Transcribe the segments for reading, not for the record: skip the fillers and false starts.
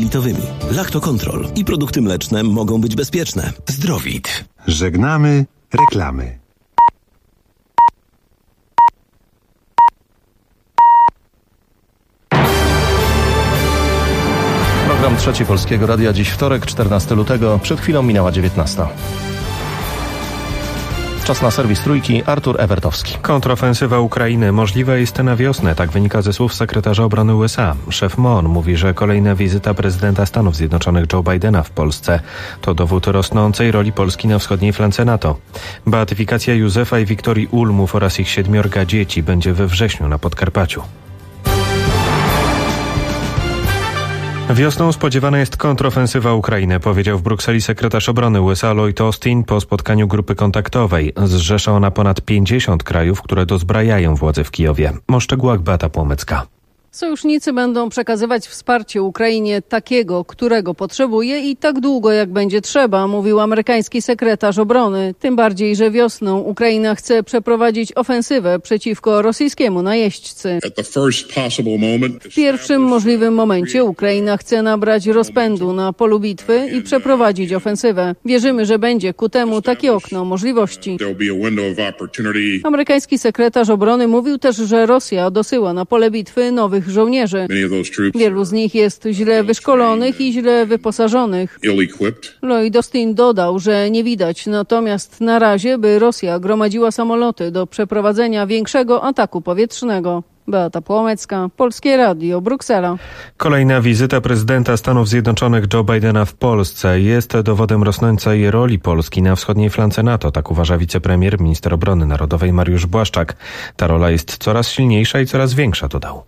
jelitowymi. Lactocontrol i produkty mleczne mogą być bezpieczne. Zdrowit. Żegnamy reklamy. Program Trzeci Polskiego Radia. Dziś wtorek, 14 lutego. Przed chwilą minęła 19. Czas na serwis Trójki. Artur Ewertowski. Kontrofensywa Ukrainy możliwa jest na wiosnę, tak wynika ze słów sekretarza obrony USA. Szef MON mówi, że kolejna wizyta prezydenta Stanów Zjednoczonych Joe Bidena w Polsce to dowód rosnącej roli Polski na wschodniej flance NATO. Beatyfikacja Józefa i Wiktorii Ulmów oraz ich 7 dzieci będzie we wrześniu na Podkarpaciu. Wiosną spodziewana jest kontrofensywa Ukrainy, powiedział w Brukseli sekretarz obrony USA Lloyd Austin po spotkaniu grupy kontaktowej. Zrzesza ona ponad 50 krajów, które dozbrajają władze w Kijowie. O szczegółach Beata Płomecka. Sojusznicy będą przekazywać wsparcie Ukrainie takiego, którego potrzebuje i tak długo, jak będzie trzeba, mówił amerykański sekretarz obrony. Tym bardziej, że wiosną Ukraina chce przeprowadzić ofensywę przeciwko rosyjskiemu najeźdźcy. W pierwszym możliwym momencie Ukraina chce nabrać rozpędu na polu bitwy i przeprowadzić ofensywę. Wierzymy, że będzie ku temu takie okno możliwości. Amerykański sekretarz obrony mówił też, że Rosja dosyła na pole bitwy nowych żołnierzy. Wielu z nich jest źle wyszkolonych i źle wyposażonych. Lloyd Austin dodał, że nie widać natomiast na razie, by Rosja gromadziła samoloty do przeprowadzenia większego ataku powietrznego. Beata Płomecka, Polskie Radio, Bruksela. Kolejna wizyta prezydenta Stanów Zjednoczonych Joe Bidena w Polsce jest dowodem rosnącej roli Polski na wschodniej flance NATO, tak uważa wicepremier, minister obrony narodowej Mariusz Błaszczak. Ta rola jest coraz silniejsza i coraz większa, dodał.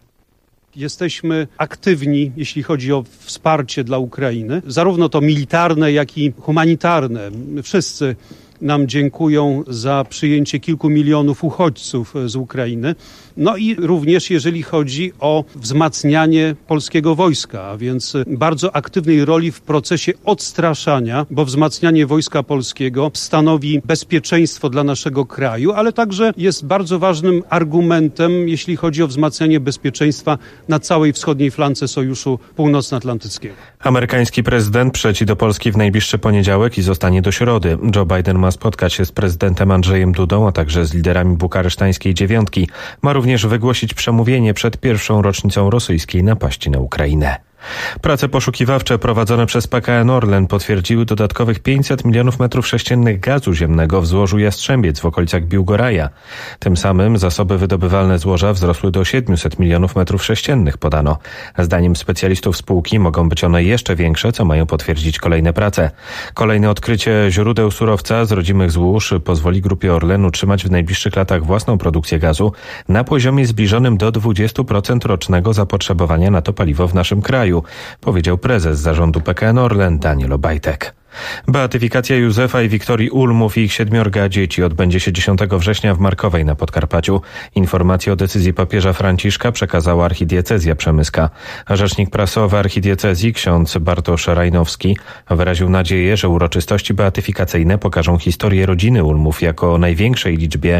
Jesteśmy aktywni, jeśli chodzi o wsparcie dla Ukrainy, zarówno to militarne, jak i humanitarne. Wszyscy nam dziękują za przyjęcie kilku milionów uchodźców z Ukrainy. No i również jeżeli chodzi o wzmacnianie polskiego wojska, a więc bardzo aktywnej roli w procesie odstraszania, bo wzmacnianie wojska polskiego stanowi bezpieczeństwo dla naszego kraju, ale także jest bardzo ważnym argumentem, jeśli chodzi o wzmacnianie bezpieczeństwa na całej wschodniej flance Sojuszu Północnoatlantyckiego. Amerykański prezydent przyleci do Polski w najbliższy poniedziałek i zostanie do środy. Joe Biden ma spotkać się z prezydentem Andrzejem Dudą, a także z liderami bukaresztańskiej dziewiątki. Ma również wygłosić przemówienie przed pierwszą rocznicą rosyjskiej napaści na Ukrainę. Prace poszukiwawcze prowadzone przez PKN Orlen potwierdziły dodatkowych 500 milionów metrów sześciennych gazu ziemnego w złożu Jastrzębiec w okolicach Biłgoraja. Tym samym zasoby wydobywalne złoża wzrosły do 700 milionów metrów sześciennych, podano. Zdaniem specjalistów spółki mogą być one jeszcze większe, co mają potwierdzić kolejne prace. Kolejne odkrycie źródeł surowca z rodzimych złóż pozwoli grupie Orlen utrzymać w najbliższych latach własną produkcję gazu na poziomie zbliżonym do 20% rocznego zapotrzebowania na to paliwo w naszym kraju, powiedział prezes zarządu PKN Orlen Daniel Obajtek. Beatyfikacja Józefa i Wiktorii Ulmów i ich 7 dzieci odbędzie się 10 września w Markowej na Podkarpaciu. Informację o decyzji papieża Franciszka przekazała archidiecezja przemyska. Rzecznik prasowy archidiecezji ksiądz Bartosz Rajnowski wyraził nadzieję, że uroczystości beatyfikacyjne pokażą historię rodziny Ulmów jak największej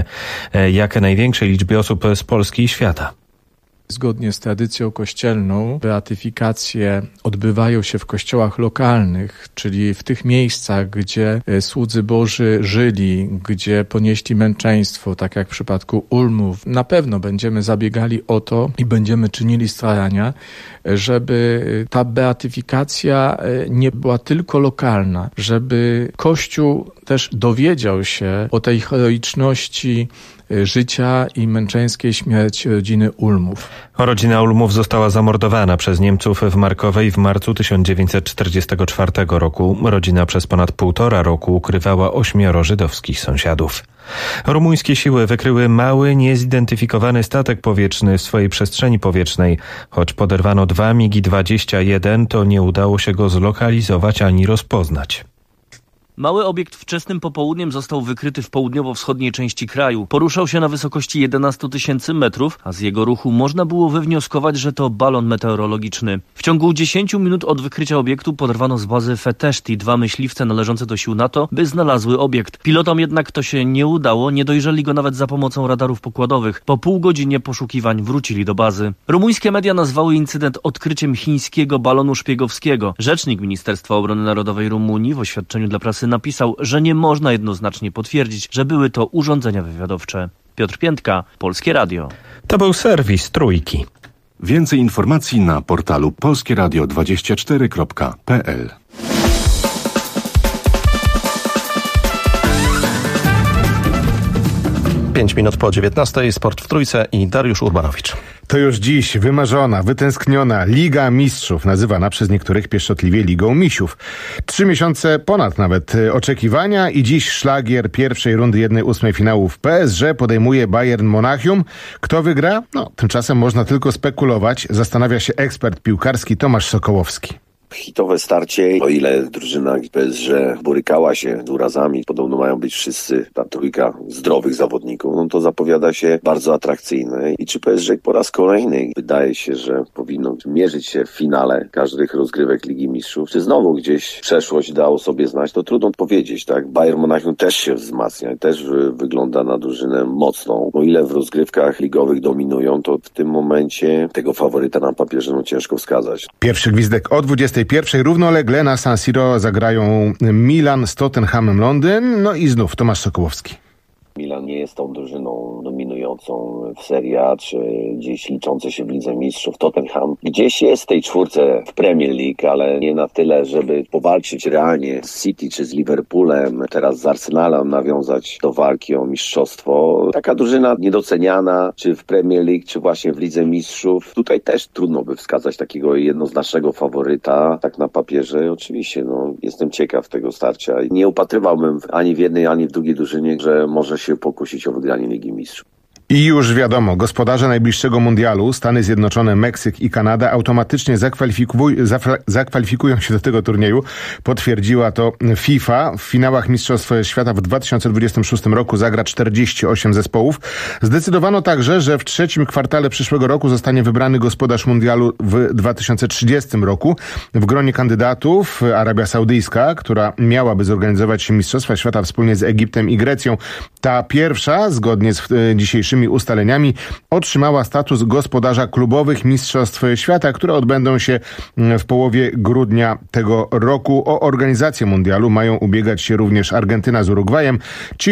liczbie osób z Polski i świata. Zgodnie z tradycją kościelną beatyfikacje odbywają się w kościołach lokalnych, czyli w tych miejscach, gdzie słudzy Boży żyli, gdzie ponieśli męczeństwo, tak jak w przypadku Ulmów. Na pewno będziemy zabiegali o to i będziemy czynili starania, żeby ta beatyfikacja nie była tylko lokalna, żeby Kościół też dowiedział się o tej heroiczności życia i męczeńskiej śmierci rodziny Ulmów. Rodzina Ulmów została zamordowana przez Niemców w Markowej w marcu 1944 roku. Rodzina przez ponad 1,5 roku ukrywała 8 żydowskich sąsiadów. Rumuńskie siły wykryły mały, niezidentyfikowany statek powietrzny w swojej przestrzeni powietrznej. Choć poderwano 2 MiG-21, to nie udało się go zlokalizować ani rozpoznać. Mały obiekt wczesnym popołudniem został wykryty w południowo-wschodniej części kraju. Poruszał się na wysokości 11 000 metrów, a z jego ruchu można było wywnioskować, że to balon meteorologiczny. W ciągu 10 minut od wykrycia obiektu podrwano z bazy Feteszti 2 myśliwce należące do sił NATO, by znalazły obiekt. Pilotom jednak to się nie udało, nie dojrzeli go nawet za pomocą radarów pokładowych. Po pół godzinie poszukiwań wrócili do bazy. Rumuńskie media nazwały incydent odkryciem chińskiego balonu szpiegowskiego. Rzecznik Ministerstwa Obrony Narodowej Rumunii w oświadczeniu dla prasy napisał, że nie można jednoznacznie potwierdzić, że były to urządzenia wywiadowcze. Piotr Piętka, Polskie Radio. To był serwis Trójki. Więcej informacji na portalu polskieradio24.pl. 5 minut po 19:00, Sport w Trójce i Dariusz Urbanowicz. To już dziś wymarzona, wytęskniona Liga Mistrzów, nazywana przez niektórych pieszczotliwie Ligą Misiów. 3 miesiące ponad nawet oczekiwania i dziś szlagier pierwszej rundy 1/8 finału w PSG podejmuje Bayern Monachium. Kto wygra? Tymczasem można tylko spekulować, zastanawia się ekspert piłkarski Tomasz Sokołowski. Hitowe starcie, o ile drużyna PSG borykała się z urazami, podobno mają być wszyscy, ta trójka zdrowych zawodników, to zapowiada się bardzo atrakcyjne. I czy PSG po raz kolejny wydaje się, że powinno mierzyć się w finale każdych rozgrywek Ligi Mistrzów, czy znowu gdzieś przeszłość dało sobie znać, to trudno powiedzieć, tak? Bayern Monachium też się wzmacnia, też wygląda na drużynę mocną. O ile w rozgrywkach ligowych dominują, to w tym momencie tego faworyta na papierze ciężko wskazać. Pierwszy gwizdek o 21:00 równolegle na San Siro zagrają Milan z Tottenhamem Londyn. I znów Tomasz Sokołowski. Milan nie jest tą drużyną dominującą w Serie A, czy gdzieś liczący się w Lidze Mistrzów. Tottenham gdzieś jest w tej czwórce w Premier League, ale nie na tyle, żeby powalczyć realnie z City czy z Liverpoolem, teraz z Arsenalem nawiązać do walki o mistrzostwo. Taka drużyna niedoceniana, czy w Premier League, czy właśnie w Lidze Mistrzów. Tutaj też trudno by wskazać takiego jednoznacznego faworyta, tak na papierze. Oczywiście, jestem ciekaw tego starcia. Nie upatrywałbym ani w jednej, ani w drugiej drużynie, że może się pokusić o wygranie Ligi Mistrzów. I już wiadomo, gospodarze najbliższego mundialu, Stany Zjednoczone, Meksyk i Kanada automatycznie zakwalifikują się do tego turnieju. Potwierdziła to FIFA. W finałach Mistrzostw Świata w 2026 roku zagra 48 zespołów. Zdecydowano także, że w trzecim kwartale przyszłego roku zostanie wybrany gospodarz mundialu w 2030 roku. W gronie kandydatów Arabia Saudyjska, która miałaby zorganizować Mistrzostwa Świata wspólnie z Egiptem i Grecją. Ta pierwsza, zgodnie z dzisiejszymi ustaleniami, otrzymała status gospodarza klubowych Mistrzostw Świata, które odbędą się w połowie grudnia tego roku. O organizację mundialu mają ubiegać się również Argentyna z Urugwajem,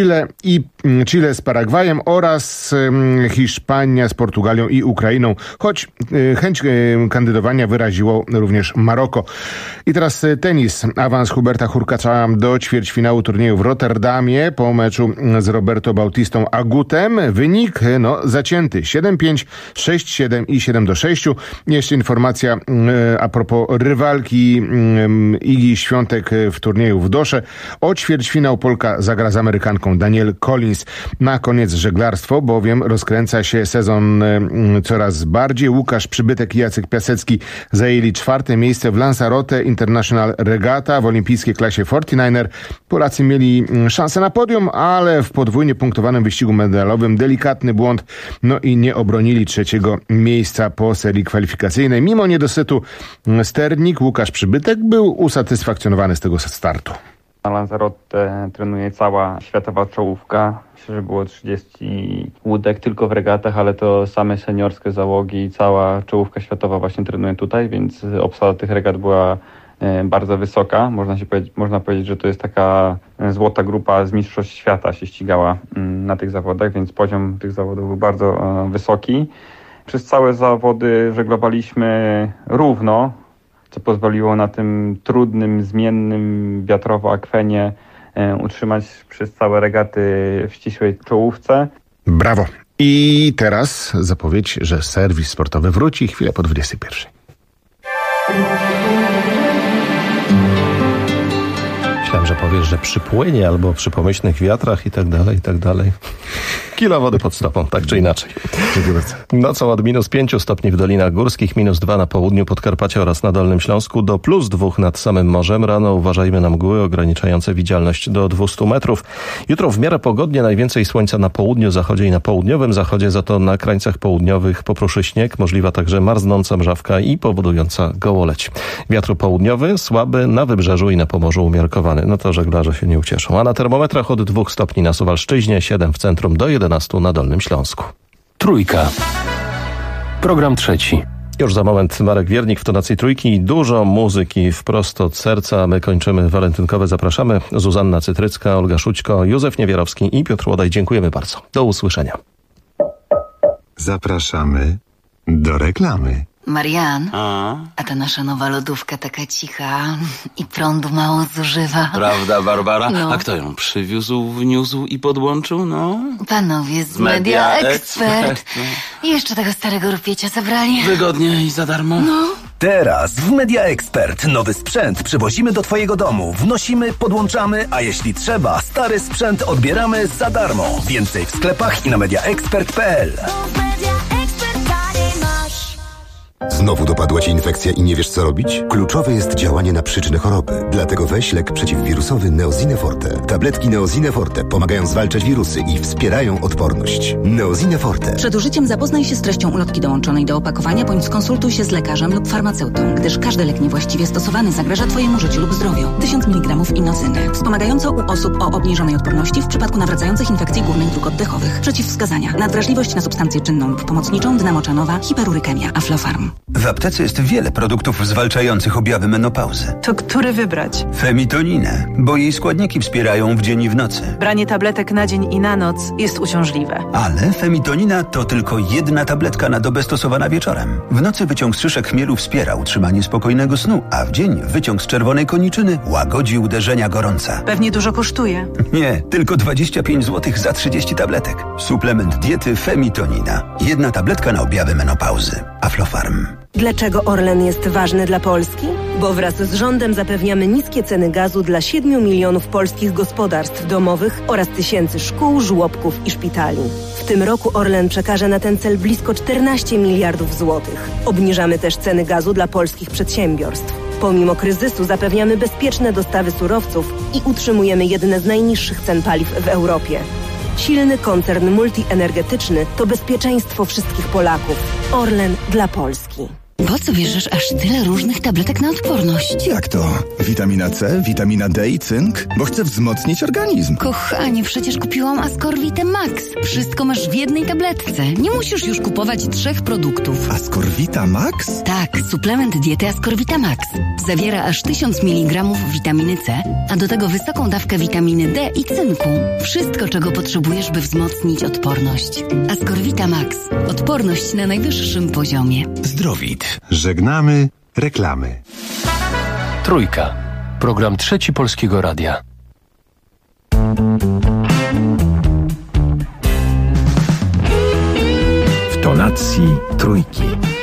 Chile z Paragwajem oraz Hiszpania z Portugalią i Ukrainą, choć chęć kandydowania wyraziło również Maroko. I teraz tenis. Awans Huberta Hurkacza do ćwierćfinału turnieju w Rotterdamie po meczu z Roberto Bautistą Agutem. Wynik zacięty 7-5, 6-7 i 7-6. Jeszcze informacja a propos rywalki Igi Świątek w turnieju w Dosze. O ćwierćfinał Polka zagra z Amerykanką Danielle Collins. Na koniec żeglarstwo, bowiem rozkręca się sezon coraz bardziej. Łukasz Przybytek i Jacek Piasecki zajęli 4. miejsce w Lanzarote International Regatta w olimpijskiej klasie 49er. Polacy mieli szansę na podium, ale w podwójnie punktowanym wyścigu medalowym delikatny błąd, i nie obronili 3. miejsca po serii kwalifikacyjnej. Mimo niedosytu sternik Łukasz Przybytek był usatysfakcjonowany z tego startu. Na Lanzarote trenuje cała światowa czołówka. Myślę, że było 30 łódek tylko w regatach, ale to same seniorskie załogi i cała czołówka światowa właśnie trenuje tutaj, więc obsada tych regat była bardzo wysoka. Można powiedzieć, że to jest taka złota grupa z mistrzostw świata się ścigała na tych zawodach, więc poziom tych zawodów był bardzo wysoki. Przez całe zawody żeglowaliśmy równo, co pozwoliło na tym trudnym, zmiennym wiatrowo akwenie utrzymać przez całe regaty w ścisłej czołówce. Brawo! I teraz zapowiedź, że serwis sportowy wróci chwilę po 21:00. Myślałem, że powiesz, że przy płynie albo przy pomyślnych wiatrach i tak dalej, i tak dalej. Kilo wody pod stopą, tak czy inaczej. Dziękuję bardzo. Nocą od -5 stopni w Dolinach Górskich, -2 na południu Podkarpacia oraz na Dolnym Śląsku, do +2 nad samym morzem. Rano uważajmy na mgły ograniczające widzialność do 200 metrów. Jutro w miarę pogodnie, najwięcej słońca na południu, zachodzie i na południowym zachodzie, za to na krańcach południowych popruszy śnieg, możliwa także marznąca mrzawka i powodująca gołoleć. Wiatr południowy, słaby, na wybrzeżu i na Pomorzu umiarkowany. No to żeglarze się nie ucieszą. A na termometrach od 2 stopni na Suwalszczyźnie, 7 w centrum, do 11 na Dolnym Śląsku. Trójka. Program trzeci. Już za moment Marek Wiernik w tonacji Trójki. Dużo muzyki wprost od serca. My kończymy walentynkowe. Zapraszamy. Zuzanna Cytrycka, Olga Szućko, Józef Niewierowski i Piotr Łodaj. Dziękujemy bardzo. Do usłyszenia. Zapraszamy do reklamy. Marian, a ta nasza nowa lodówka taka cicha i prądu mało zużywa. Prawda, Barbara? No. A kto ją przywiózł, wniósł i podłączył? No. Panowie z Media Expert. I jeszcze tego starego rupiecia zabrali. Wygodnie i za darmo. No. Teraz w Media Expert nowy sprzęt przywozimy do twojego domu. Wnosimy, podłączamy, a jeśli trzeba, stary sprzęt odbieramy za darmo. Więcej w sklepach i na mediaexpert.pl. Znowu dopadła Cię infekcja i nie wiesz co robić? Kluczowe jest działanie na przyczynę choroby. Dlatego weź lek przeciwwirusowy Neosine Forte. Tabletki Neosine Forte pomagają zwalczać wirusy i wspierają odporność. Neosine Forte. Przed użyciem zapoznaj się z treścią ulotki dołączonej do opakowania bądź skonsultuj się z lekarzem lub farmaceutą, gdyż każdy lek niewłaściwie stosowany zagraża Twojemu życiu lub zdrowiu. 1000 mg inozyny. Wspomagająco u osób o obniżonej odporności w przypadku nawracających infekcji górnych dróg oddechowych. Przeciwwskazania. Nadwrażliwość na substancję czynną lub pomocniczą, dynamocianowa, hiperurykemia, Aflofarm. W aptece jest wiele produktów zwalczających objawy menopauzy. To który wybrać? Femitoninę, bo jej składniki wspierają w dzień i w nocy. Branie tabletek na dzień i na noc jest uciążliwe. Ale femitonina to tylko jedna tabletka na dobę stosowana wieczorem. W nocy wyciąg z szyszek chmielu wspiera utrzymanie spokojnego snu, a w dzień wyciąg z czerwonej koniczyny łagodzi uderzenia gorąca. Pewnie dużo kosztuje. Nie, tylko 25 zł za 30 tabletek. Suplement diety Femitonina. Jedna tabletka na objawy menopauzy. Aflofarm. Dlaczego Orlen jest ważny dla Polski? Bo wraz z rządem zapewniamy niskie ceny gazu dla 7 milionów polskich gospodarstw domowych oraz tysięcy szkół, żłobków i szpitali. W tym roku Orlen przekaże na ten cel blisko 14 miliardów złotych. Obniżamy też ceny gazu dla polskich przedsiębiorstw. Pomimo kryzysu zapewniamy bezpieczne dostawy surowców i utrzymujemy jedne z najniższych cen paliw w Europie. Silny koncern multienergetyczny to bezpieczeństwo wszystkich Polaków. Orlen dla Polski. Po co bierzesz aż tyle różnych tabletek na odporność? Jak to? Witamina C, witamina D i cynk? Bo chcę wzmocnić organizm. Kochanie, przecież kupiłam Ascorvite Max. Wszystko masz w jednej tabletce. Nie musisz już kupować 3 produktów. Ascorvita Max? Tak, suplement diety Ascorvita Max. Zawiera aż 1000 mg witaminy C, a do tego wysoką dawkę witaminy D i cynku. Wszystko, czego potrzebujesz, by wzmocnić odporność. Ascorvita Max. Odporność na najwyższym poziomie. Zdrowit. Żegnamy reklamy. Trójka. Program trzeci Polskiego Radia. W tonacji Trójki.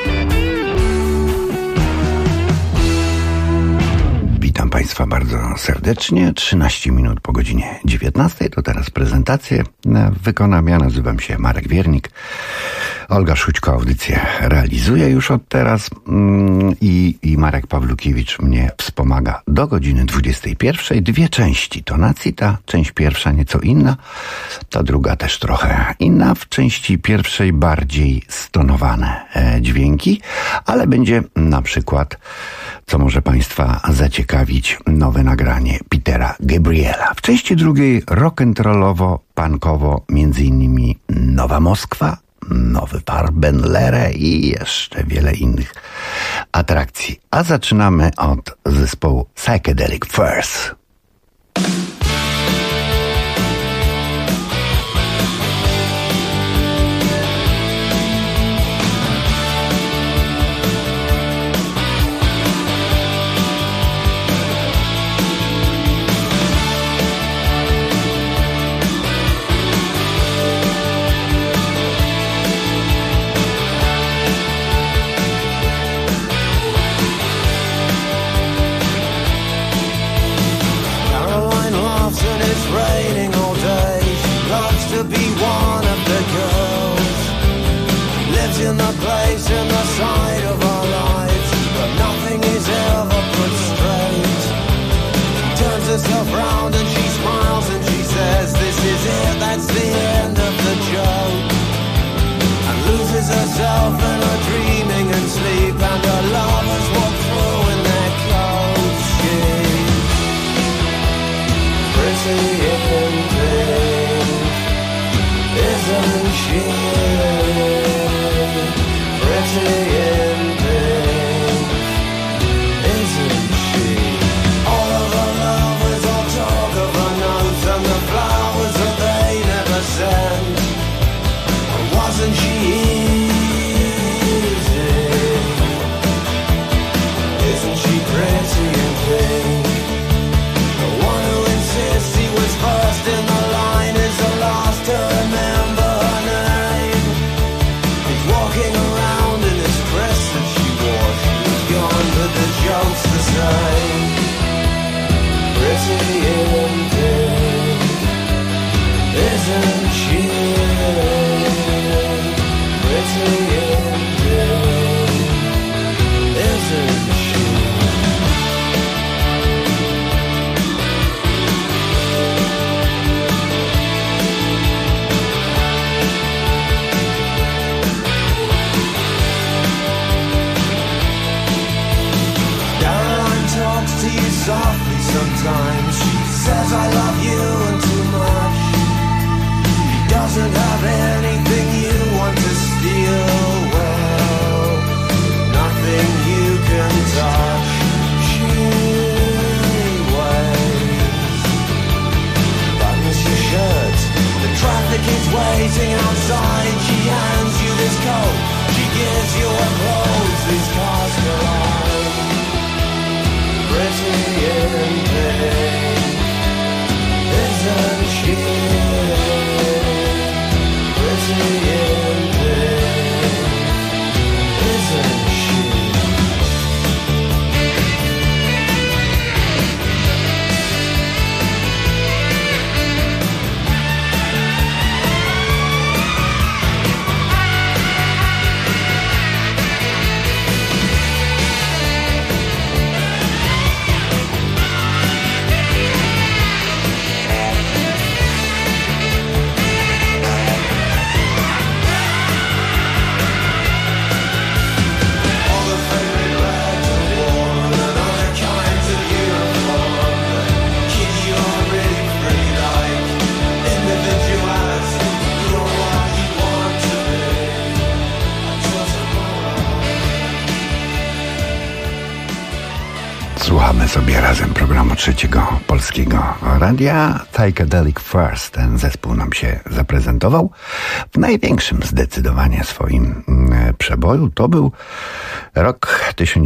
Witam Państwa bardzo serdecznie. 13 minut po godzinie 19. To teraz prezentację wykonam. Ja nazywam się Marek Wiernik. Olga Szućko audycję realizuje już od teraz i Marek Pawlukiewicz mnie wspomaga do godziny 21. 2 części tonacji. Ta część pierwsza nieco inna, ta druga też trochę inna. W części pierwszej bardziej stonowane dźwięki, ale będzie na przykład, co może Państwa zaciekawić, nowe nagranie Petera Gabriela. W części drugiej rock'n'rollowo, punkowo, między innymi Nowa Moskwa, Nowy Farbenlere i jeszcze wiele innych atrakcji. A zaczynamy od zespołu Psychedelic Furs. Softly sometimes she says I love you and too much. He doesn't have anything you want to steal. Well, nothing you can touch. She waves, buttons your shirt. The traffic is waiting outside. She hands you this coat. She gives you her clothes. These cars collide. Pretty in pain, isn't she? Pretty in pain, isn't she? Słuchamy sobie razem programu Trzeciego Polskiego Radia. Psychedelic Furs, ten zespół nam się zaprezentował w największym zdecydowanie swoim przeboju. To był rok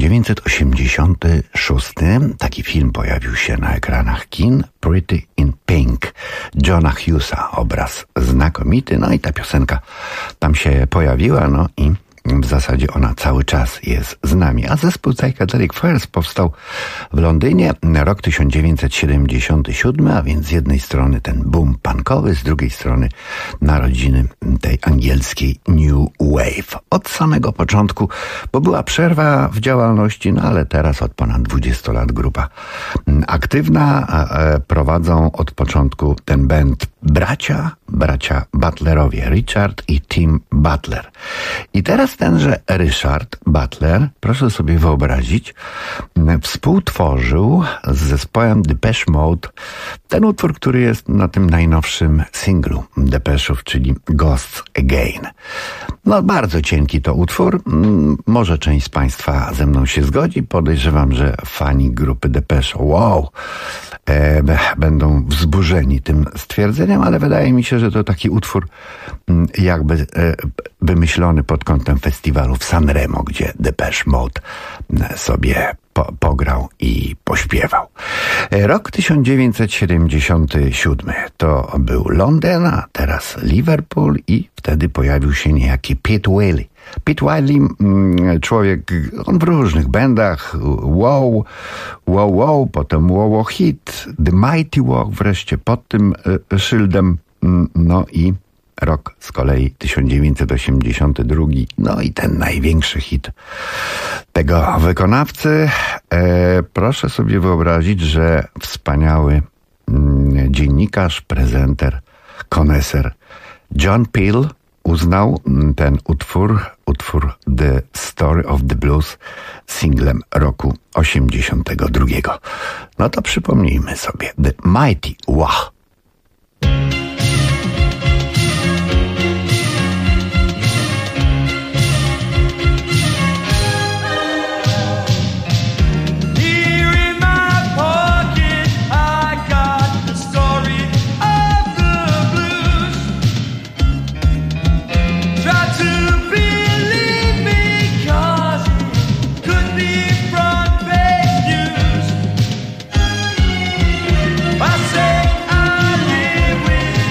1986. Taki film pojawił się na ekranach kin. Pretty in Pink, Johna Hughesa. Obraz znakomity. No i ta piosenka tam się pojawiła, no i w zasadzie ona cały czas jest z nami. A zespół Psychedelic Furs powstał w Londynie, rok 1977, a więc z jednej strony ten boom punkowy, z drugiej strony narodziny tej angielskiej New Wave. Od samego początku, bo była przerwa w działalności, no ale teraz od ponad 20 lat grupa aktywna. Prowadzą od początku ten band bracia Butlerowie, Richard i Tim Butler. I teraz tenże Richard Butler, proszę sobie wyobrazić, współtworzył z zespołem Depeche Mode ten utwór, który jest na tym najnowszym singlu Depeche'ów, czyli Ghosts Again. No bardzo cienki to utwór, może część z Państwa ze mną się zgodzi, podejrzewam, że fani grupy Depeche, będą wzburzeni tym stwierdzeniem, ale wydaje mi się, że to taki utwór jakby wymyślony pod kątem festiwalu w Sanremo, gdzie Depeche Mode sobie pograł i pośpiewał. Rok 1977 to był Londyn, a teraz Liverpool i wtedy pojawił się niejaki Pete Wiley. Pete Wiley, człowiek, on w różnych bandach, Wow, potem Wow Hit, The Mighty Walk wreszcie pod tym szyldem, no i rok z kolei 1982, no i ten największy hit tego wykonawcy. Proszę sobie wyobrazić, że wspaniały dziennikarz, prezenter, koneser John Peel uznał ten utwór The Story of the Blues singlem roku 82. No to przypomnijmy sobie The Mighty Walk. I say I live with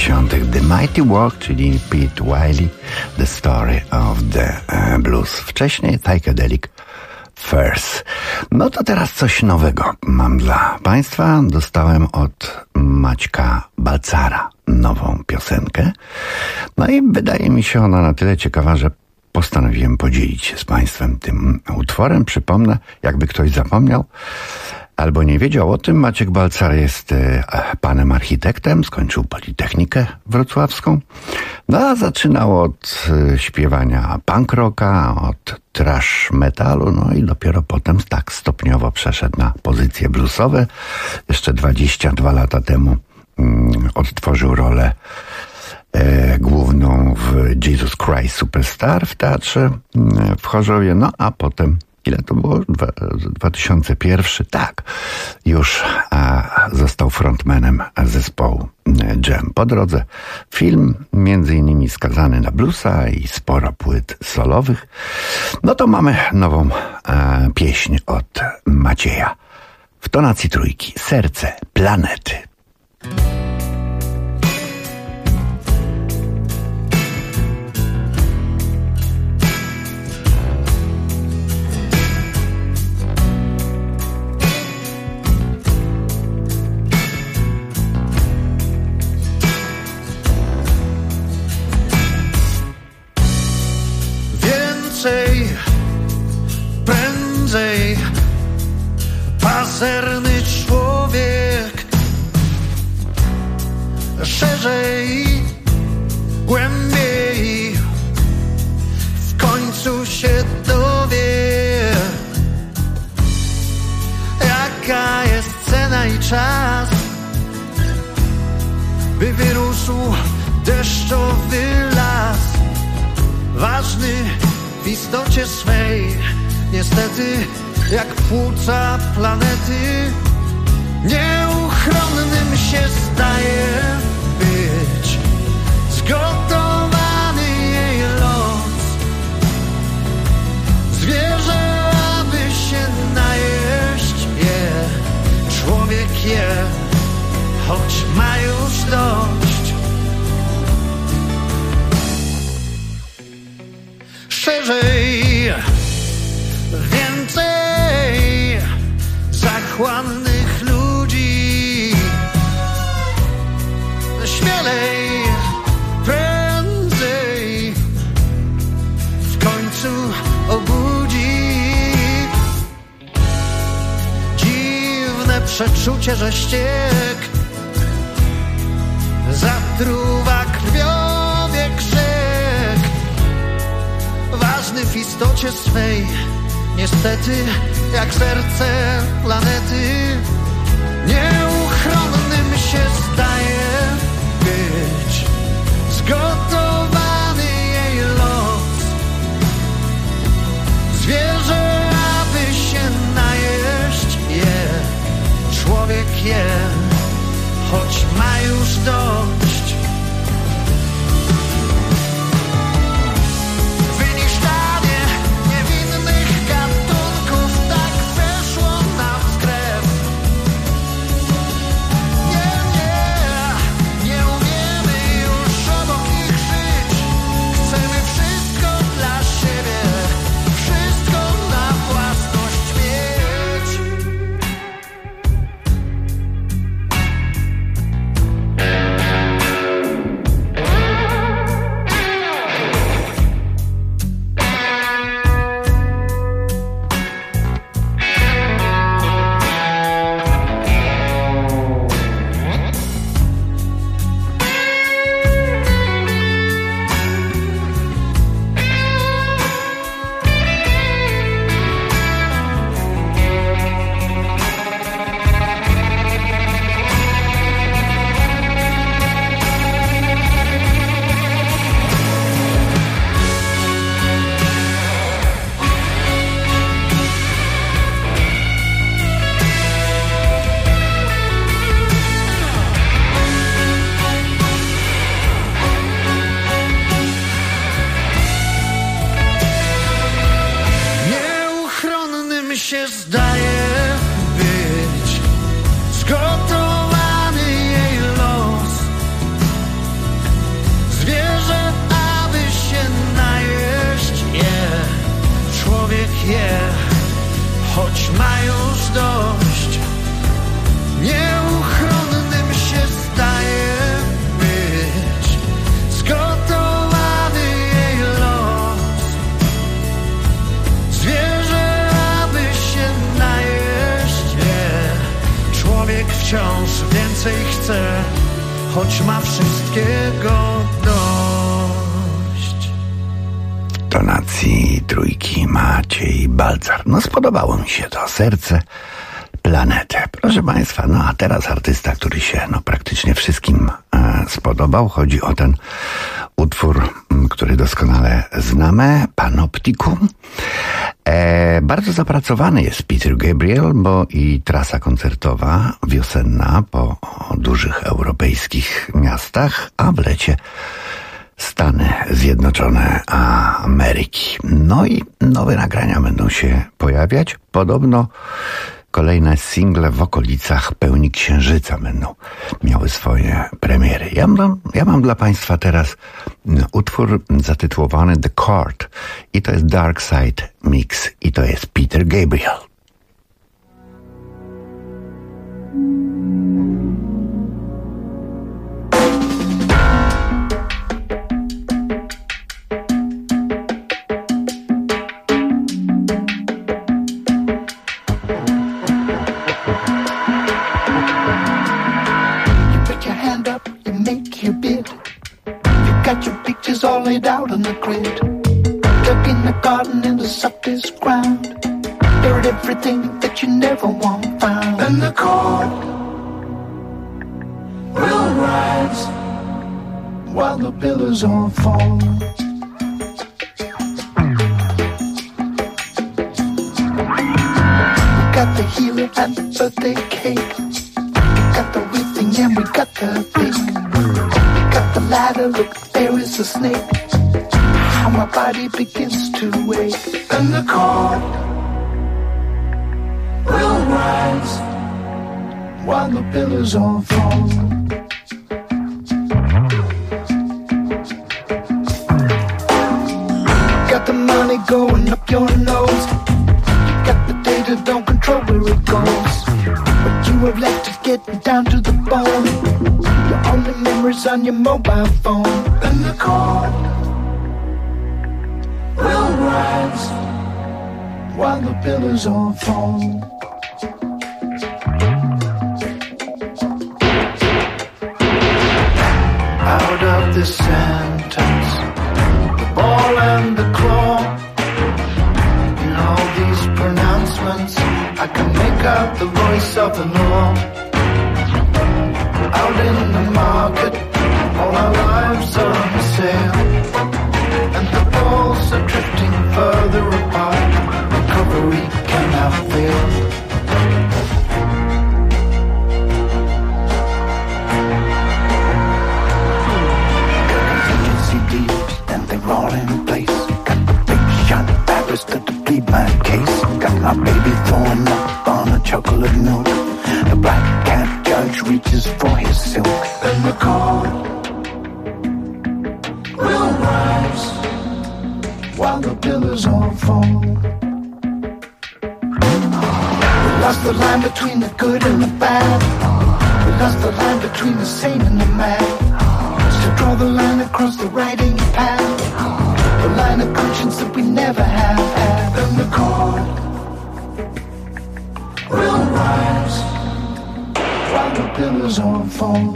70. The Mighty Walk, czyli Pete Wiley, The Story of the Blues. Wcześniej Psychedelic Furs. No to teraz coś nowego mam dla Państwa. Dostałem od Maćka Balcara nową piosenkę. No i wydaje mi się ona na tyle ciekawa, że postanowiłem podzielić się z Państwem tym utworem. Przypomnę, jakby ktoś zapomniał albo nie wiedział o tym, Maciek Balcar jest panem architektem, skończył Politechnikę Wrocławską, no a zaczynał od śpiewania punk rocka, od thrash metalu, no i dopiero potem tak stopniowo przeszedł na pozycje bluesowe. Jeszcze 22 lata temu odtworzył rolę główną w Jesus Christ Superstar w teatrze w Chorzowie, no a potem, ile to było? 2001, tak, już został frontmanem zespołu Jam. Po drodze film, między innymi skazany na bluesa i sporo płyt solowych. No to mamy nową pieśń od Macieja w tonacji trójki. Serce planety. Prędzej pazerny człowiek, szerzej, głębiej, w końcu się dowie, jaka jest cena i czas, by wyrósł deszczowy las, ważny w istocie swej, niestety jak płuca planety, nieuchronnym się zdaje być zgotowany jej los. Zwierzę, aby się najeść je, człowiek je, choć ma już dość. Szerzej, więcej zachłannych ludzi, śmielej, prędzej, w końcu obudzi dziwne przeczucie, że ściek zatruwa krwiobieg rzek, ważny w istocie swej, niestety jak serce planety, nieuchronnym się zdaje być zgotowany jej los. Zwierzę, aby się najeść je, człowiek je, choć ma już dość. wciąż więcej chce, choć ma wszystkiego dość. W tonacji trójki Maciej Balcar. No spodobało mi się to Serce Planetę. Proszę Państwa, no a teraz artysta, który się praktycznie wszystkim spodobał. Chodzi o ten utwór, który doskonale znamy, Panoptikum. Bardzo zapracowany jest Peter Gabriel, bo i trasa koncertowa wiosenna po dużych europejskich miastach, a w lecie Stany Zjednoczone Ameryki. No i nowe nagrania będą się pojawiać. Podobno kolejne single w okolicach pełni księżyca będą miały swoje premiery. Ja mam dla Państwa teraz utwór zatytułowany The Chord i to jest Dark Side Mix i to jest Peter Gabriel. All laid out on the grid, dug in the garden in the softest ground, buried everything that you never want found. And the chord will rise while the billows all fall. We got the hero and the birthday cake, we got the wedding and we got the thing. Got the ladder, look, there is a snake. How my body begins to wake. And the chord will rise while the billows all fall. Got the money going up your nose. Got the data, don't control where it goes. But you have left it getting down to the bone. Your only memories on your mobile phone. And the chord will rise while the billows all fall. Out of this sentence, the ball and the claw. In all these pronouncements, I can make out the voice of the law. Out in the market, all our lives are on sale, and the balls are drifting further apart. Recovery cannot fail. Got the agency deals, and they're all in place. Got the big shot barrister to plead my case. Got my baby throwing up on a chocolate milk. The black cat judge reaches for his silk. And the chord will rise while the billows all fall. We lost the line between the good and the bad. We lost the line between the sane and the mad. So draw the line across the writing pad, the line of conscience that we never have had. And the chord will rise while the billows all fall.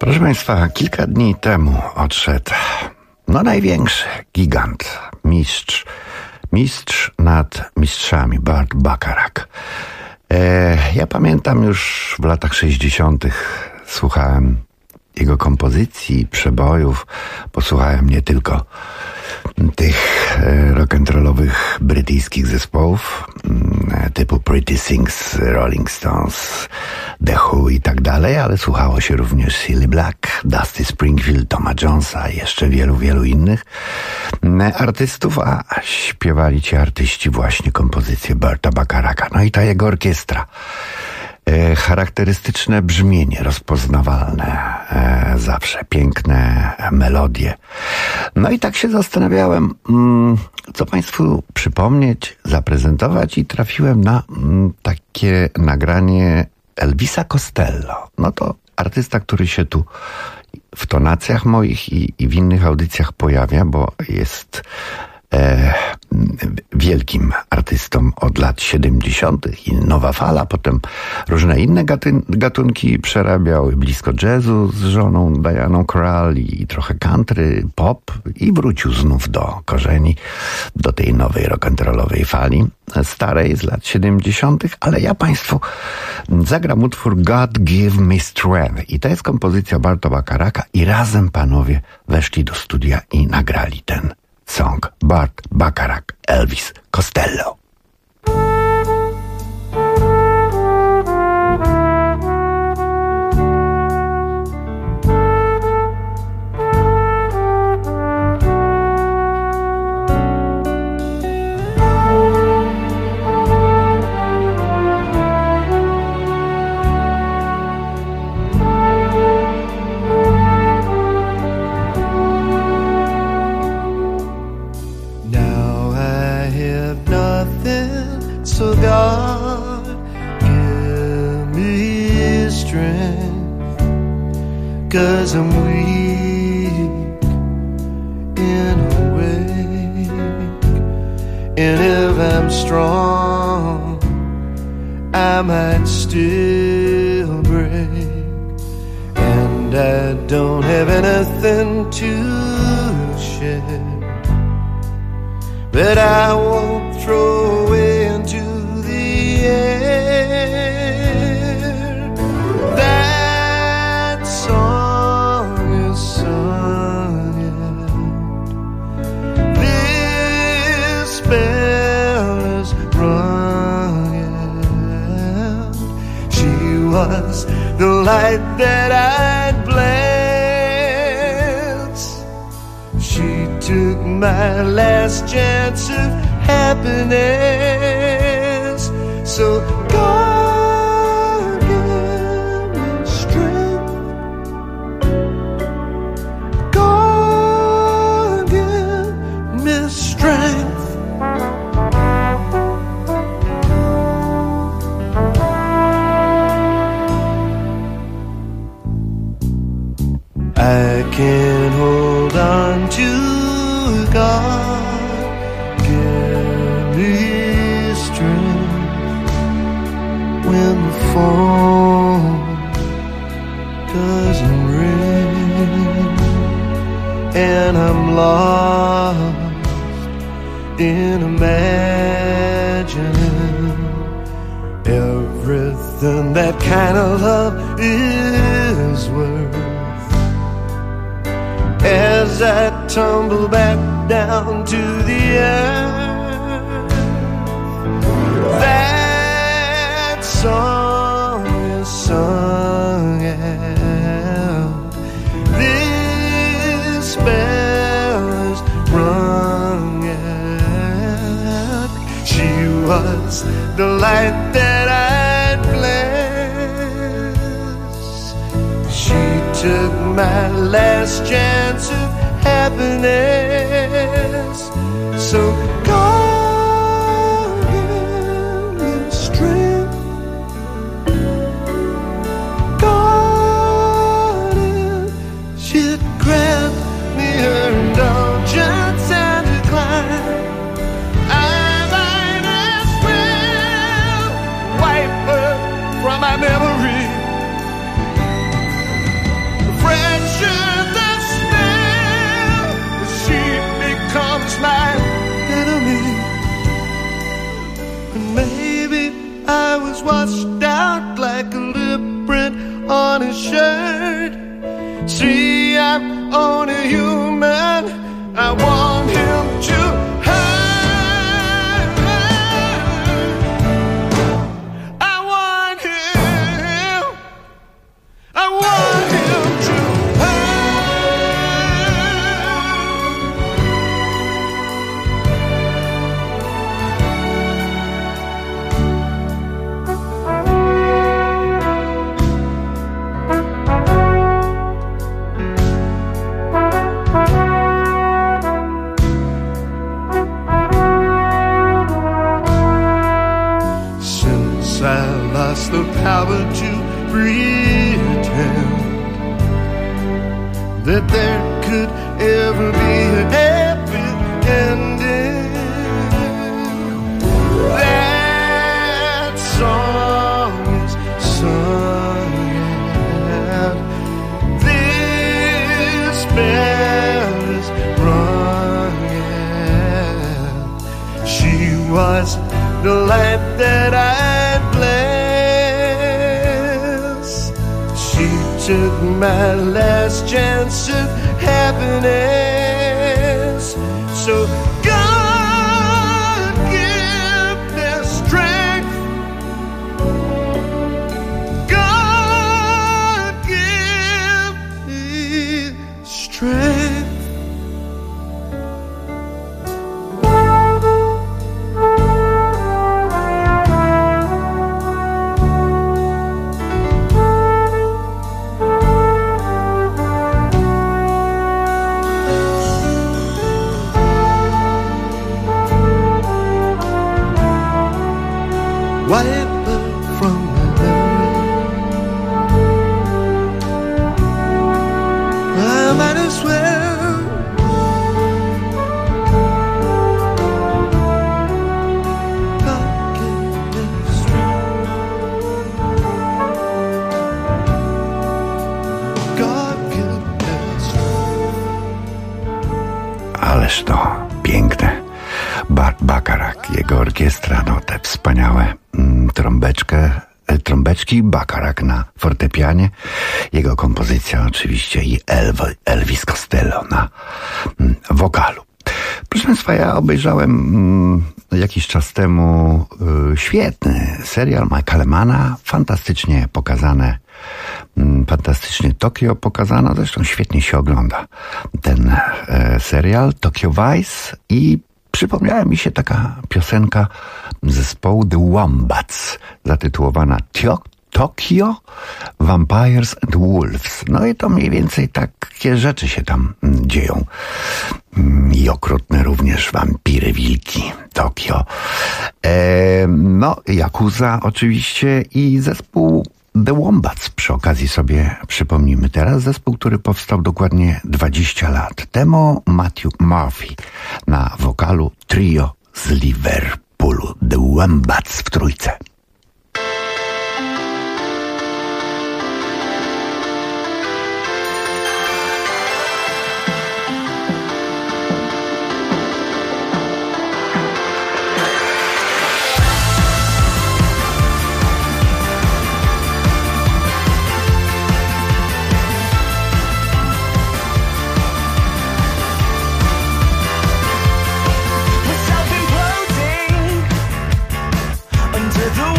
Proszę Państwa, kilka dni temu odszedł największy gigant, mistrz nad mistrzami, Burt Bacharach. Ja pamiętam już w latach 60. słuchałem jego kompozycji, przebojów, posłuchałem nie tylko tych rock'n'rollowych brytyjskich zespołów typu Pretty Things, Rolling Stones, The Who i tak dalej, ale słuchało się również Cilla Black, Dusty Springfield, Toma Jonesa i jeszcze wielu, wielu innych artystów, a śpiewali ci artyści właśnie kompozycje Burta Bacharacha. No i ta jego orkiestra. Charakterystyczne brzmienie, rozpoznawalne, zawsze piękne melodie. No i tak się zastanawiałem, co Państwu przypomnieć, zaprezentować i trafiłem na takie nagranie Elvisa Costello. No to artysta, który się tu w tonacjach moich i w innych audycjach pojawia, bo jest wielkim artystą od lat 70. i nowa fala, potem różne inne gatunki przerabiał, blisko jazzu z żoną Dianą Krall i trochę country, pop i wrócił znów do korzeni, do tej nowej rock'n'rollowej fali, starej z lat 70., ale ja Państwu zagram utwór God Give Me Strength i to jest kompozycja Burta Bacharacha i razem panowie weszli do studia i nagrali ten song. Burt Bacharach, Elvis Costello. So God, give me strength, 'cause I'm weak in a way, and if I'm strong, I might still break, and I don't have anything to share, but I won't throw away into the air. That song is sung yet. This spell is rung yet. She was the light that I'd glance. She took my last chance of happiness. So God give me strength. God give me strength. I can hold on to God. Give me strength when the phone doesn't ring and I'm lost in imagining everything that kind of love is worth. As I tumble back down to the earth, that song is sung out. This spell is rung out. She was the light that I'd bless. She took my last chance of happiness. So God give me strength. God, if she'd grant me her indulgence and decline, I might as well wipe her from my memory. Afraid washed out like a lip print on his shirt. See, I'm only human. I want him to hurt. I want him. I want him to hurt. Since I lost the power to pretend that there could ever be a happy ending. That song is sung out. This bell is rung out. She was the light that I'd bless. She took my last chance of happiness. So God give me strength. God give me strength. Wipe it from my memory. I might as well. God give me strength. God give me strength. Ależ to piękne. Bart Bacharach, jego orkiestra, no te wspaniałe trąbeczki, Bacharach na fortepianie, jego kompozycja oczywiście i Elvis Costello na wokalu. Proszę Państwa, ja obejrzałem jakiś czas temu świetny serial Michaela Manna, fantastycznie pokazane, fantastycznie Tokio pokazano, zresztą świetnie się ogląda ten serial Tokyo Vice i przypomniała mi się taka piosenka zespołu The Wombats, zatytułowana Tokyo Vampires and Wolves. No i to mniej więcej takie rzeczy się tam dzieją. I okrutne również wampiry, wilki, Tokio. No, Yakuza oczywiście i zespół The Wombats. Przy okazji sobie przypomnimy teraz zespół, który powstał dokładnie 20 lat temu. Matthew Murphy na wokalu, trio z Liverpoolu. The Wombats w trójce. To the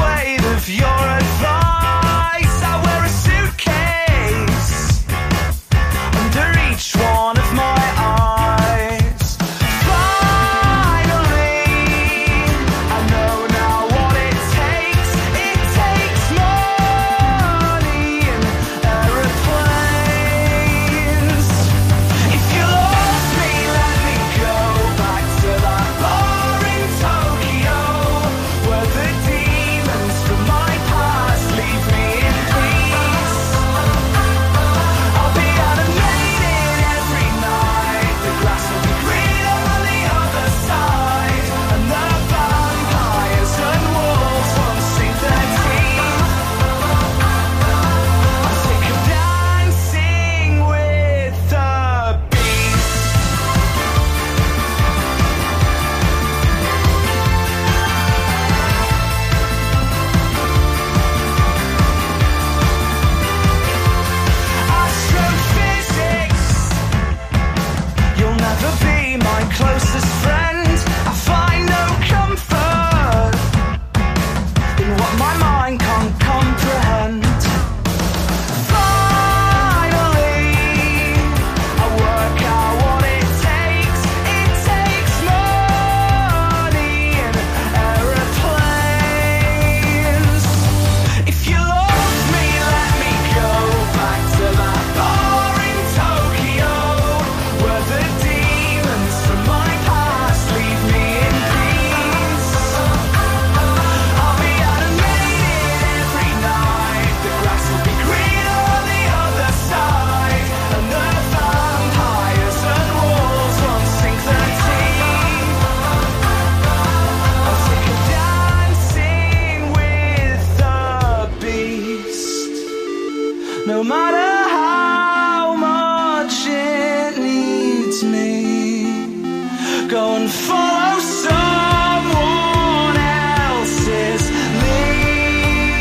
leaves me. Go and follow someone else's lead.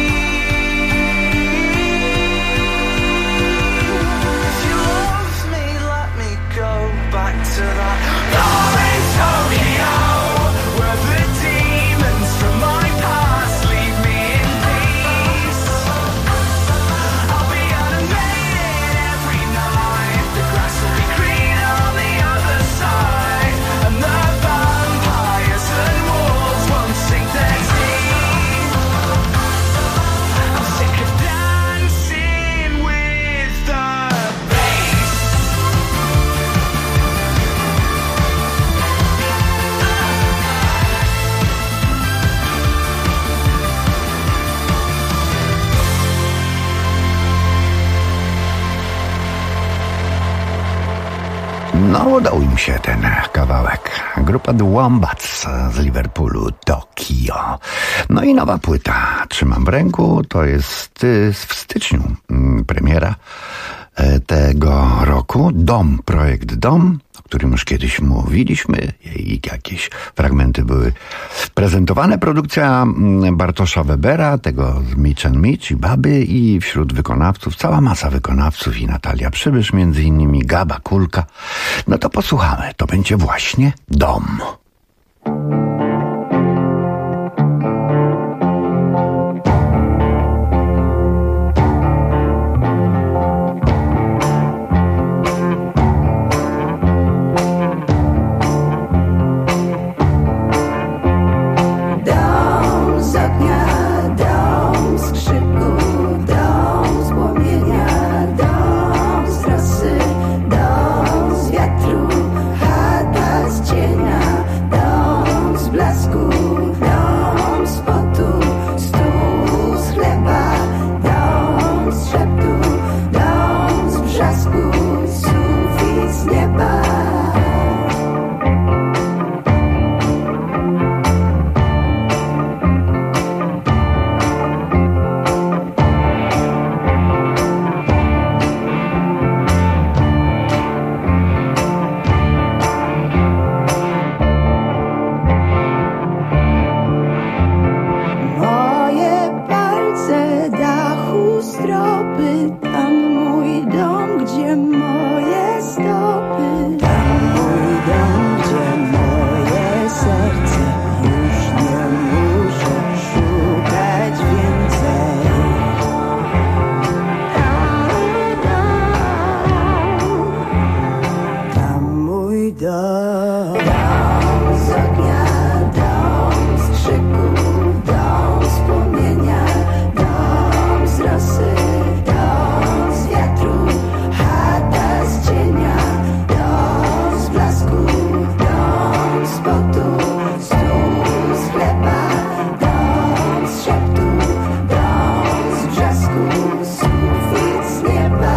If you love me, let me go back to that bar in Tokyo, where the demons from my past leave me in peace. I'll be animated every night. The grass will be green on the other side, and the vampires and wolves won't sink their teeth. I'm sick of dancing with the bass. No, udał im się ten kawałek. Grupa The Wombats z Liverpoolu, Tokio. No i nowa płyta. Trzymam w ręku. To jest w styczniu premiera tego roku. Dom, projekt Dom, o którym już kiedyś mówiliśmy i jakieś fragmenty były prezentowane. Produkcja Bartosza Webera, tego z Mitch and Mitch i Baby, i wśród wykonawców cała masa wykonawców i Natalia Przybysz, między innymi Gaba Kulka. No to posłuchamy. To będzie właśnie Dom. Dom z ognia, dom z krzyku, dom z płomienia, dom z rosy, dom z wiatru, chata z cienia, dom z blasku, dom z potu, stół z chleba, dom z szeptu, dom z brzasku, sufit z nieba. Moje palce dachu stropy, tam mój dom, gdzie moje stopy. Tam mój dom, gdzie moje serce. Już nie muszę szukać więcej. Tam mój dom. Dom z ognia, dom z krzyku, dom z płomienia, dom z rosy, dom z wiatru, chata z cienia, dom z blasku, dom z potu, stół z chleba, dom z szeptu, dom z brzasku, sufit z nieba.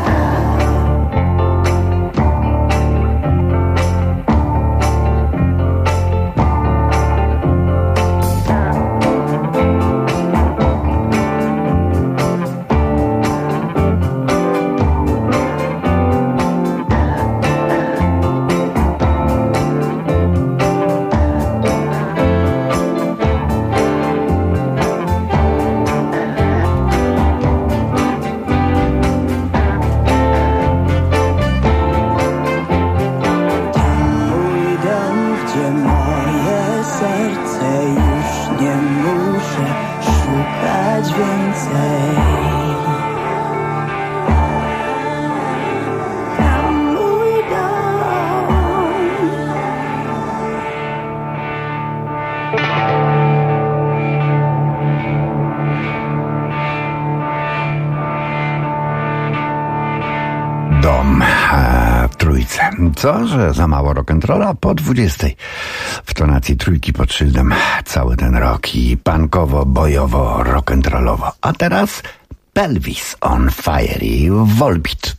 Mój dom, gdzie moje serce. Już nie muszę szukać więcej. Tam mój dom. Dom w Trójce. Co, że za mało rock'n'rolla? Po 20 w tonacji Trójki pod szyldem cały ten rok i punkowo, bojowo, rock'n'rollowo. A teraz Pelvis on Fire i Volbeat.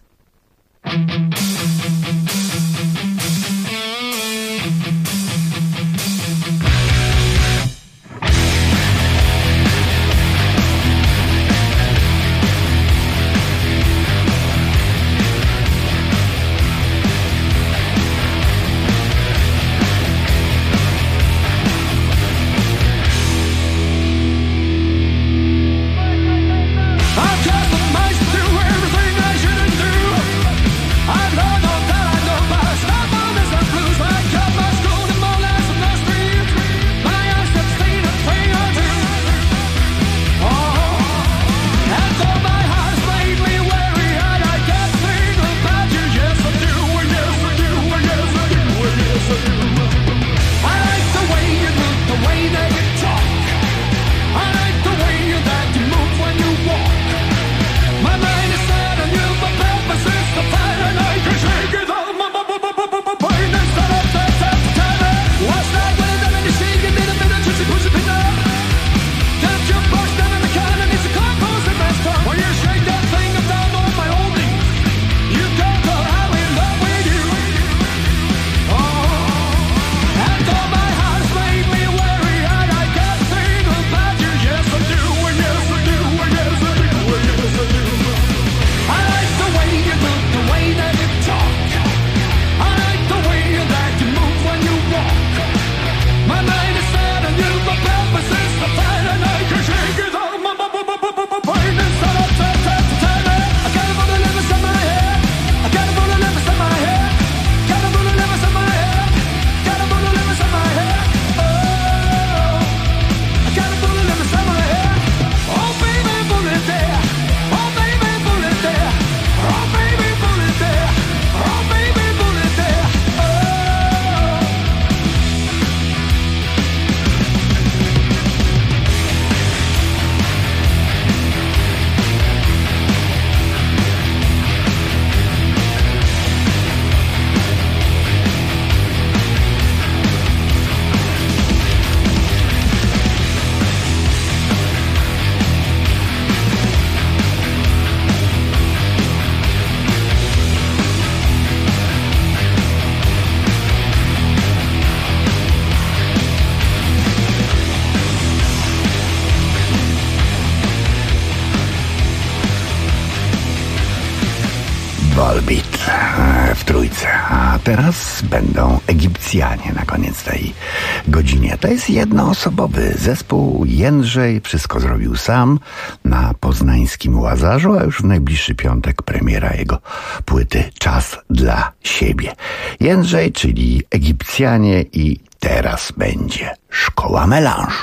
Volbeat w Trójce. A teraz będą Egipcjanie na koniec tej godzinie. To jest jednoosobowy zespół. Jędrzej wszystko zrobił sam na poznańskim Łazarzu, a już w najbliższy piątek premiera jego płyty Czas dla siebie. Jędrzej, czyli Egipcjanie, i teraz będzie Szkoła melanżu.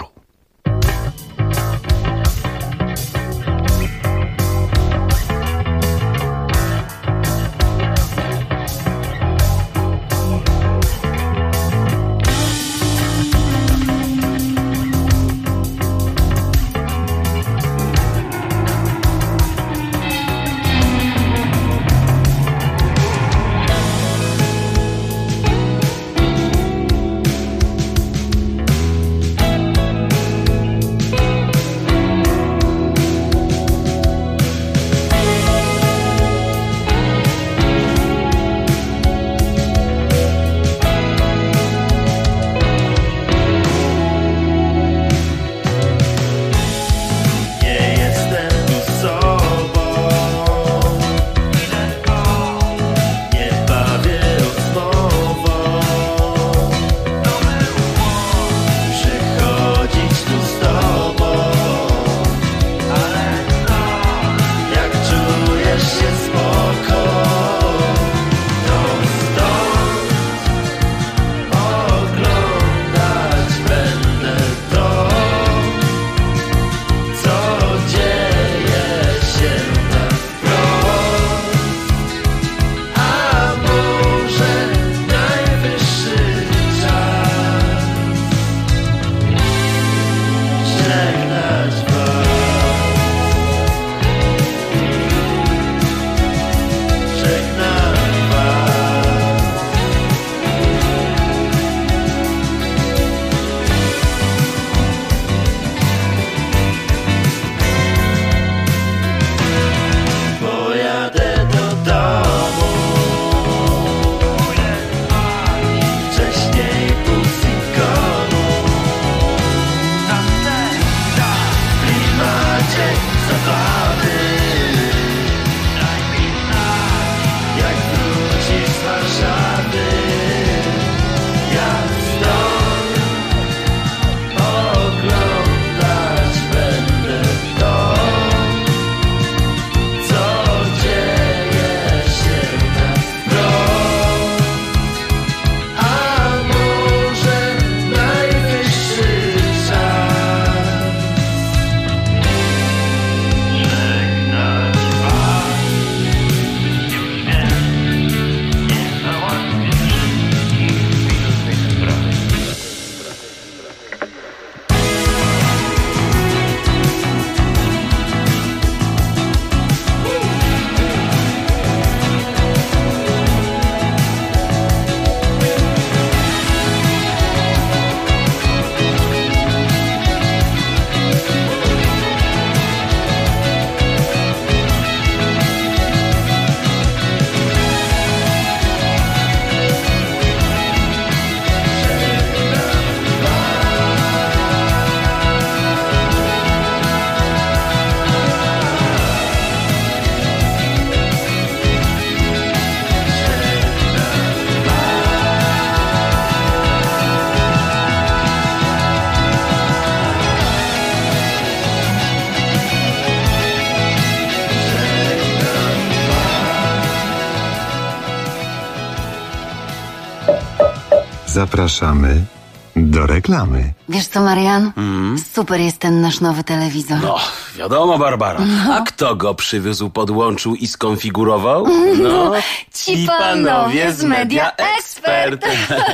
Zapraszamy do reklamy. Wiesz co, Marian? Super jest ten nasz nowy telewizor. No, wiadomo, Barbara. A kto go przywiózł, podłączył i skonfigurował? No, ci panowie z Media Expert.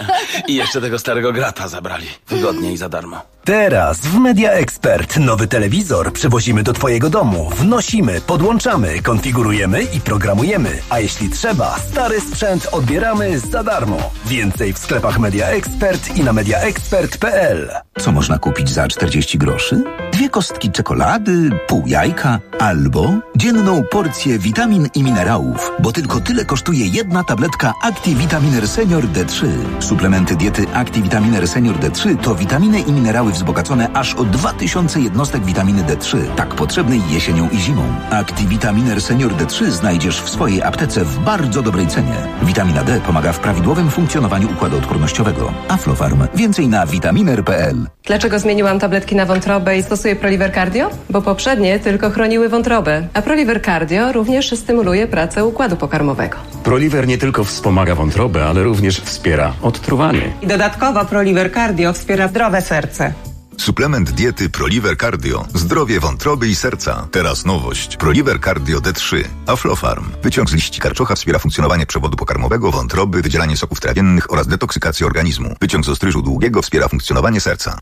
I jeszcze tego starego grata zabrali. Wygodnie i za darmo. Teraz w Media Expert nowy telewizor przywozimy do twojego domu. Wnosimy, podłączamy, konfigurujemy i programujemy. A jeśli trzeba, stary sprzęt odbieramy za darmo. Więcej w sklepach Media Expert i na mediaexpert.pl. Co można kupić za 40 groszy? 2 kostki czekolady, pół jajka albo dzienną porcję witamin i minerałów, bo tylko tyle kosztuje jedna tabletka ActiVitaminer Senior D3. Suplementy diety ActiVitaminer Senior D3 to witaminy i minerały wzbogacone aż o 2000 jednostek witaminy D3, tak potrzebnej jesienią i zimą. ActiVitaminer Senior D3 znajdziesz w swojej aptece w bardzo dobrej cenie. Witamina D pomaga w prawidłowym funkcjonowaniu układu odpornościowego. Aflofarm. Więcej na vitaminer.pl. Dlaczego zmieniłam tabletki na wątrobę i stosuję Proliver Cardio? Bo poprzednie tylko chroniły wątrobę, a Proliver Cardio również stymuluje pracę układu pokarmowego. Proliver nie tylko wspomaga wątrobę, ale również wspiera odtruwanie. I dodatkowo Proliver Cardio wspiera zdrowe serce. Suplement diety Proliver Cardio. Zdrowie wątroby i serca. Teraz nowość. Proliver Cardio D3. Aflofarm. Wyciąg z liści karczocha wspiera funkcjonowanie przewodu pokarmowego, wątroby, wydzielanie soków trawiennych oraz detoksykację organizmu. Wyciąg z ostryżu długiego wspiera funkcjonowanie serca.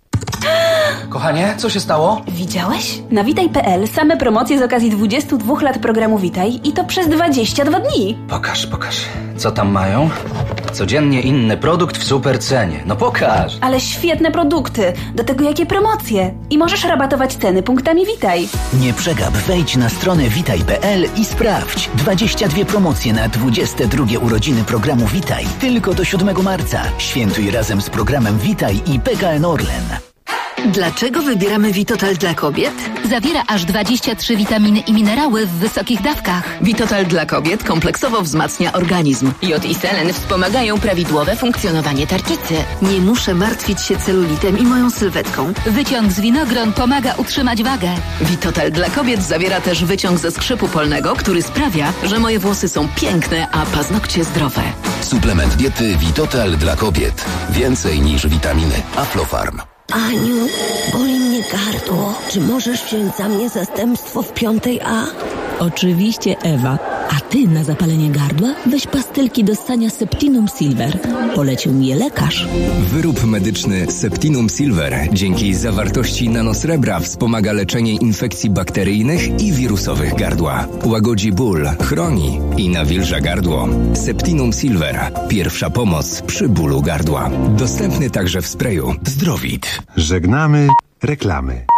Kochanie, co się stało? Widziałeś? Na Witaj.pl same promocje z okazji 22 lat programu Witaj i to przez 22 dni. Pokaż. Co tam mają? Codziennie inny produkt w super cenie. No pokaż. Ale świetne produkty. Do tego jakie promocje. I możesz rabatować ceny punktami Witaj. Nie przegap, wejdź na stronę witaj.pl i sprawdź. 22 promocje na 22 urodziny programu Witaj. Tylko do 7 marca. Świętuj razem z programem Witaj i PKN Orlen. Dlaczego wybieramy Vitotal dla kobiet? Zawiera aż 23 witaminy i minerały w wysokich dawkach. Vitotal dla kobiet kompleksowo wzmacnia organizm. Jod i selen wspomagają prawidłowe funkcjonowanie tarczycy. Nie muszę martwić się celulitem i moją sylwetką. Wyciąg z winogron pomaga utrzymać wagę. Vitotal dla kobiet zawiera też wyciąg ze skrzypu polnego, który sprawia, że moje włosy są piękne, a paznokcie zdrowe. Suplement diety Vitotal dla kobiet. Więcej niż witaminy. Aflofarm. Aniu, boli mnie gardło. Czy możesz wziąć za mnie zastępstwo w 5A? Oczywiście, Ewa. A ty na zapalenie gardła weź pastylki do ssania Septinum Silver. Polecił mi je lekarz. Wyrób medyczny Septinum Silver dzięki zawartości nanosrebra wspomaga leczenie infekcji bakteryjnych i wirusowych gardła. Łagodzi ból, chroni i nawilża gardło. Septinum Silver. Pierwsza pomoc przy bólu gardła. Dostępny także w sprayu Zdrowit. Żegnamy reklamy.